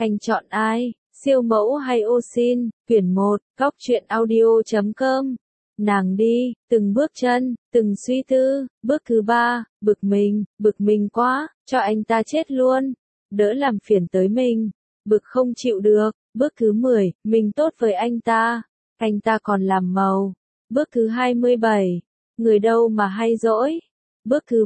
Anh chọn ai, siêu mẫu hay ô sin? Quyển 1, góc truyện audio.com. Nàng đi, từng bước chân, từng suy tư, bước thứ 3, bực mình quá, cho anh ta chết luôn, đỡ làm phiền tới mình, bực không chịu được, bước thứ 10, mình tốt với anh ta còn làm màu, bước thứ 27, người đâu mà hay dỗi, bước thứ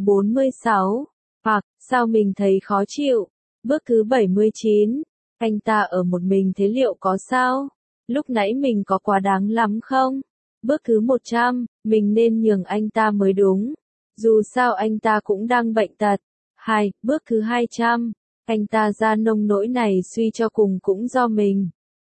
46, hoặc, sao mình thấy khó chịu, bước thứ 79, anh ta ở một mình thế liệu có sao, lúc nãy mình có quá đáng lắm không? Bước thứ 100, mình nên nhường anh ta mới đúng. Dù sao anh ta cũng đang bệnh tật. 2, bước thứ 200, anh ta ra nông nỗi này suy cho cùng cũng do mình.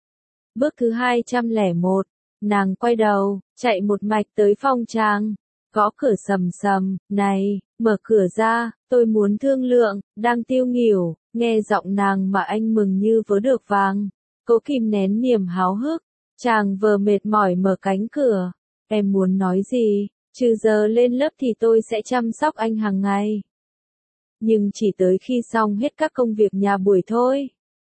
Bước thứ 201, nàng quay đầu, chạy một mạch tới phòng trang. Gõ cửa sầm sầm, này, mở cửa ra, tôi muốn thương lượng, đang tiêu nghỉu, nghe giọng nàng mà anh mừng như vớ được vàng. Cố kìm nén niềm háo hức. Chàng vừa mệt mỏi mở cánh cửa. Em muốn nói gì? Trừ giờ lên lớp thì tôi sẽ chăm sóc anh hàng ngày. Nhưng chỉ tới khi xong hết các công việc nhà buổi thôi.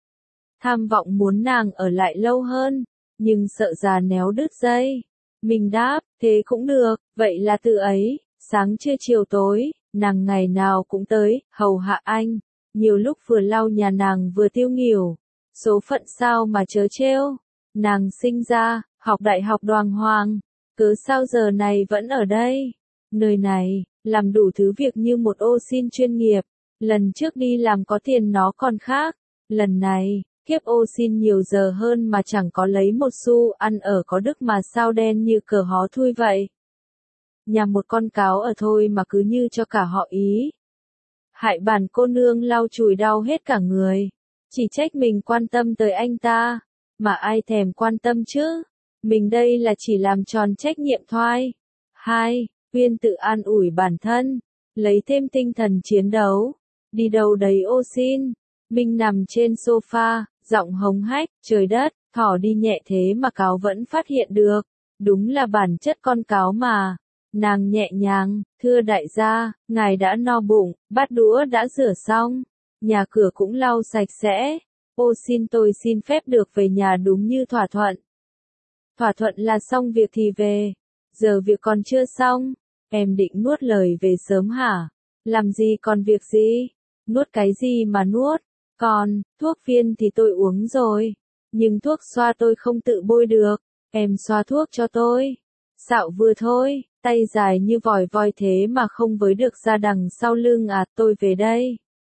Tham vọng muốn nàng ở lại lâu hơn, nhưng sợ già néo đứt dây. Mình đáp, thế cũng được, vậy là từ ấy, sáng trưa chiều tối, nàng ngày nào cũng tới, hầu hạ anh. Nhiều lúc vừa lau nhà nàng vừa tiêu nghỉu. Số phận sao mà chớ trêu. Nàng sinh ra, học đại học đàng hoàng, cớ sao giờ này vẫn ở đây, nơi này, làm đủ thứ việc như một ô sin chuyên nghiệp, lần trước đi làm có tiền nó còn khác, lần này, kiếp ô sin nhiều giờ hơn mà chẳng có lấy một xu, ăn ở có đức mà sao đen như cờ hó thui vậy. Nhà một con cáo ở thôi mà cứ như cho cả họ ý. Hại bản cô nương lau chùi đau hết cả người, chỉ trách mình quan tâm tới anh ta. Mà ai thèm quan tâm chứ? Mình đây là chỉ làm tròn trách nhiệm thôi. 2. Viên tự an ủi bản thân, lấy thêm tinh thần chiến đấu. Đi đâu đấy ô sin? Mình nằm trên sofa, giọng hống hách, trời đất, thỏ đi nhẹ thế mà cáo vẫn phát hiện được. Đúng là bản chất con cáo mà. Nàng nhẹ nhàng, thưa đại gia, ngài đã no bụng, bát đũa đã rửa xong, nhà cửa cũng lau sạch sẽ. Ô xin tôi xin phép được về nhà đúng như thỏa thuận. Thỏa thuận là xong việc thì về. Giờ việc còn chưa xong. Em định nuốt lời về sớm hả? Làm gì còn việc gì? Nuốt cái gì mà nuốt? Còn, thuốc viên thì tôi uống rồi. Nhưng thuốc xoa tôi không tự bôi được. Em xoa thuốc cho tôi. Xạo vừa thôi, tay dài như vòi voi thế mà không với được ra đằng sau lưng à, tôi về đây.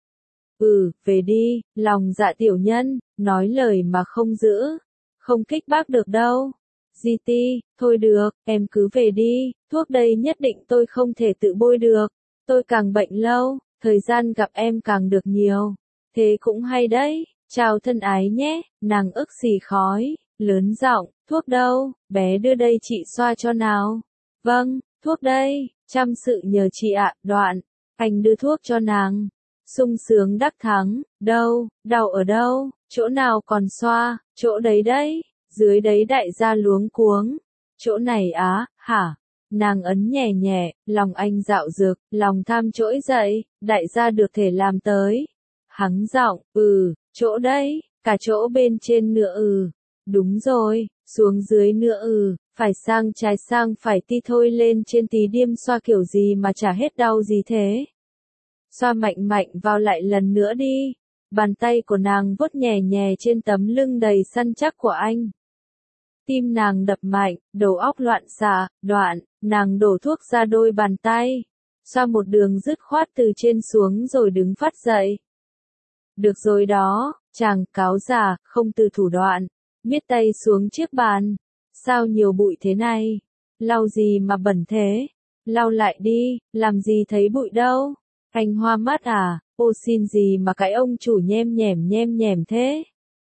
Về đi, lòng dạ tiểu nhân, nói lời mà không giữ, không kích bác được đâu. GT, thôi được, em cứ về đi, thuốc đây nhất định tôi không thể tự bôi được. Tôi càng bệnh lâu, thời gian gặp em càng được nhiều. Thế cũng hay đấy, chào thân ái nhé, nàng ức xì khói, lớn giọng, thuốc đâu, bé đưa đây chị xoa cho nào. Vâng, thuốc đây, chăm sự nhờ chị ạ, đoạn, anh đưa thuốc cho nàng. Sung sướng đắc thắng, đâu, đau ở đâu, chỗ nào còn xoa, chỗ đấy đấy, dưới đấy đại gia luống cuống, chỗ này á, hả, nàng ấn nhẹ nhẹ, lòng anh dạo dực, lòng tham trỗi dậy, đại gia được thể làm tới, hắng giọng, chỗ đấy, cả chỗ bên trên nữa đúng rồi, xuống dưới nữa phải sang trái sang phải ti thôi lên trên tí điêm xoa kiểu gì mà chả hết đau gì thế. Xoa mạnh mạnh vào lại lần nữa đi. Bàn tay của nàng vuốt nhẹ nhẹ trên tấm lưng đầy săn chắc của anh. Tim nàng đập mạnh, đầu óc loạn xạ, đoạn, nàng đổ thuốc ra đôi bàn tay. Xoa một đường dứt khoát từ trên xuống rồi đứng phát dậy. Được rồi đó, chàng cáo già, không từ thủ đoạn. Miết tay xuống chiếc bàn. Sao nhiều bụi thế này? Lau gì mà bẩn thế? Lau lại đi, làm gì thấy bụi đâu? Anh hoa mắt à, ô xin gì mà cái ông chủ nhem nhèm thế.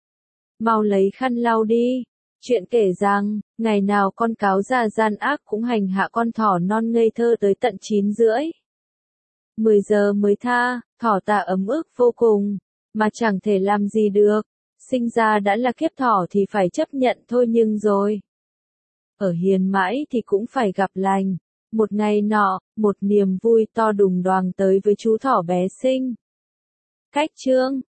Mau lấy khăn lau đi. Chuyện kể rằng, ngày nào con cáo già gian ác cũng hành hạ con thỏ non ngây thơ tới tận 9:30. 10 giờ mới tha, thỏ tạ ấm ức vô cùng, mà chẳng thể làm gì được. Sinh ra đã là kiếp thỏ thì phải chấp nhận thôi nhưng rồi. Ở hiền mãi thì cũng phải gặp lành. Một ngày nọ, một niềm vui to đùng đoàng tới với chú thỏ bé xinh. Cách chương